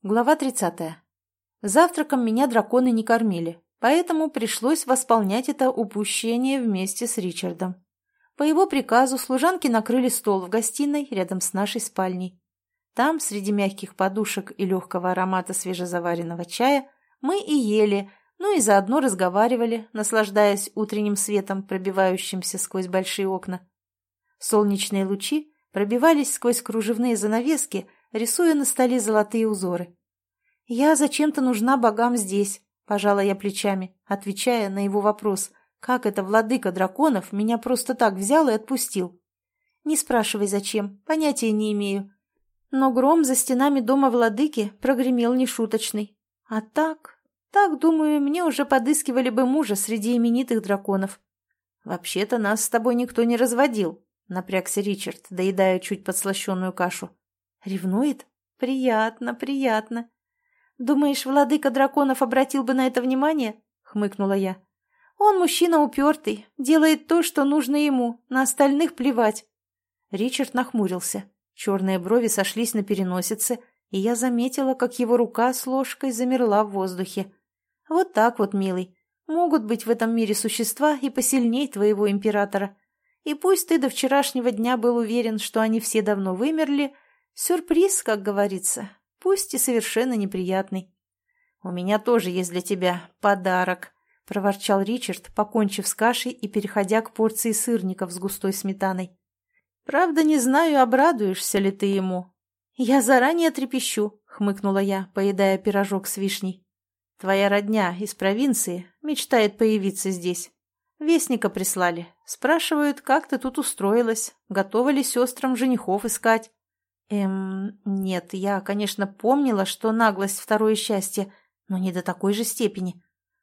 Глава 30. Завтраком меня драконы не кормили, поэтому пришлось восполнять это упущение вместе с Ричардом. По его приказу служанки накрыли стол в гостиной рядом с нашей спальней. Там, среди мягких подушек и легкого аромата свежезаваренного чая, мы и ели, ну и заодно разговаривали, наслаждаясь утренним светом, пробивающимся сквозь большие окна. Солнечные лучи пробивались сквозь кружевные занавески, рисуя на столе золотые узоры. «Я зачем-то нужна богам здесь», — пожала я плечами, отвечая на его вопрос, как это владыка драконов меня просто так взял и отпустил. «Не спрашивай, зачем, понятия не имею. Но гром за стенами дома владыки прогремел нешуточный. А так, думаю, мне уже подыскивали бы мужа среди именитых драконов». «Вообще-то нас с тобой никто не разводил», — напрягся Ричард, доедая чуть подслащенную кашу. «Ревнует? Приятно, приятно. Думаешь, владыка драконов обратил бы на это внимание?» — хмыкнула я. «Он мужчина упертый, делает то, что нужно ему, на остальных плевать». Ричард нахмурился. Черные брови сошлись на переносице, и я заметила, как его рука с ложкой замерла в воздухе. «Вот так вот, милый. Могут быть в этом мире существа и посильней твоего императора. И пусть ты до вчерашнего дня был уверен, что они все давно вымерли, сюрприз, как говорится, пусть и совершенно неприятный». «У меня тоже есть для тебя подарок», — проворчал Ричард, покончив с кашей и переходя к порции сырников с густой сметаной. «Правда, не знаю, обрадуешься ли ты ему». «Я заранее трепещу», — хмыкнула я, поедая пирожок с вишней. «Твоя родня из провинции мечтает появиться здесь. Вестника прислали. Спрашивают, как ты тут устроилась, готова ли сестрам женихов искать». Нет, я, конечно, помнила, что наглость — второе счастье, но не до такой же степени.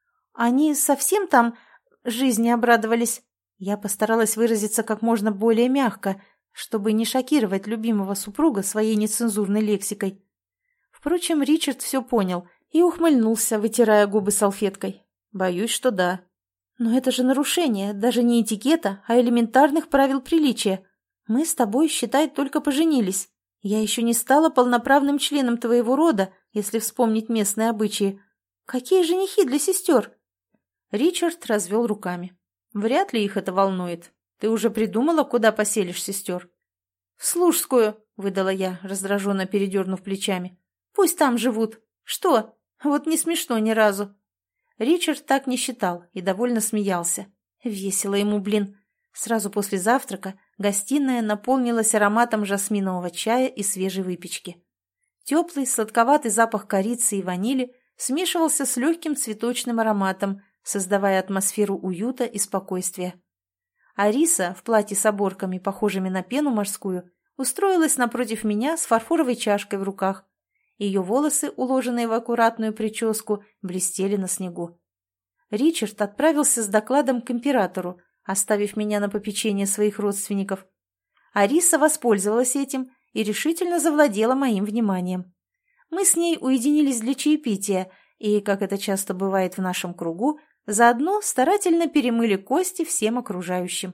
Они совсем там жизни обрадовались? Я постаралась выразиться как можно более мягко, чтобы не шокировать любимого супруга своей нецензурной лексикой. Впрочем, Ричард все понял и ухмыльнулся, вытирая губы салфеткой. Боюсь, что да. Но это же нарушение даже не этикета, а элементарных правил приличия. Мы с тобой, считай, только поженились. Я еще не стала полноправным членом твоего рода, если вспомнить местные обычаи. Какие женихи для сестер?» Ричард развел руками. «Вряд ли их это волнует. Ты уже придумала, куда поселишь сестер?» «В Служскую», — выдала я, раздраженно передернув плечами. «Пусть там живут. Что? Вот не смешно ни разу». Ричард так не считал и довольно смеялся. Весело ему, блин. Сразу после завтрака гостиная наполнилась ароматом жасминового чая и свежей выпечки. Теплый, сладковатый запах корицы и ванили смешивался с легким цветочным ароматом, создавая атмосферу уюта и спокойствия. Ариса, в платье с оборками, похожими на пену морскую, устроилась напротив меня с фарфоровой чашкой в руках. Ее волосы, уложенные в аккуратную прическу, блестели на снегу. Ричард отправился с докладом к императору, оставив меня на попечение своих родственников. Ариса воспользовалась этим и решительно завладела моим вниманием. Мы с ней уединились для чаепития и, как это часто бывает в нашем кругу, заодно старательно перемыли кости всем окружающим.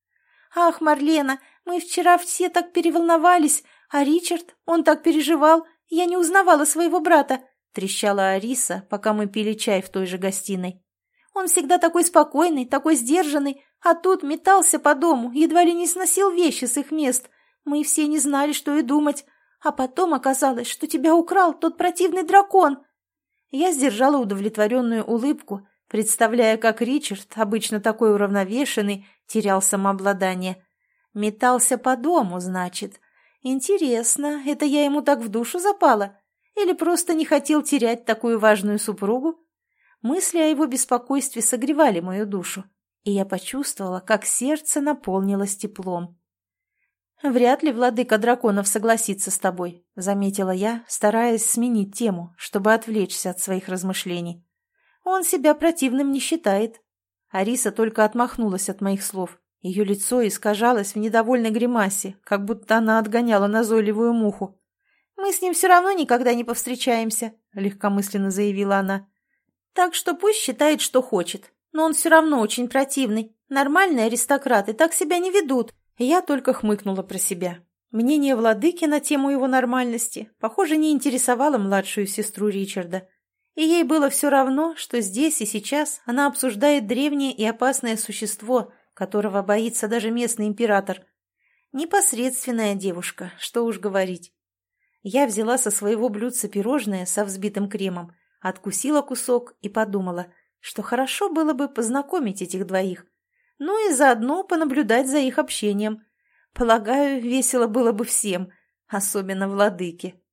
«Ах, Марлена, мы вчера все так переволновались, а Ричард, он так переживал, я не узнавала своего брата», — трещала Ариса, пока мы пили чай в той же гостиной. «Он всегда такой спокойный, такой сдержанный, а тут метался по дому, едва ли не сносил вещи с их мест. Мы все не знали, что и думать. А потом оказалось, что тебя украл тот противный дракон». Я сдержала удовлетворенную улыбку, представляя, как Ричард, обычно такой уравновешенный, терял самообладание. Метался по дому, значит. Интересно, это я ему так в душу запала? Или просто не хотел терять такую важную супругу? Мысли о его беспокойстве согревали мою душу, и я почувствовала, как сердце наполнилось теплом. «Вряд ли владыка драконов согласится с тобой», — заметила я, стараясь сменить тему, чтобы отвлечься от своих размышлений. «Он себя противным не считает». Ариса только отмахнулась от моих слов. Ее лицо искажалось в недовольной гримасе, как будто она отгоняла назойливую муху. «Мы с ним все равно никогда не повстречаемся», — легкомысленно заявила она. «Так что пусть считает, что хочет. Но он все равно очень противный. Нормальные аристократы так себя не ведут». Я только хмыкнула про себя. Мнение владыки на тему его нормальности, похоже, не интересовало младшую сестру Ричарда, и ей было все равно, что здесь и сейчас она обсуждает древнее и опасное существо, которого боится даже местный император. Непосредственная девушка, что уж говорить. Я взяла со своего блюдца пирожное со взбитым кремом, откусила кусок и подумала, что хорошо было бы познакомить этих двоих, ну и заодно понаблюдать за их общением. Полагаю, весело было бы всем, особенно владыке.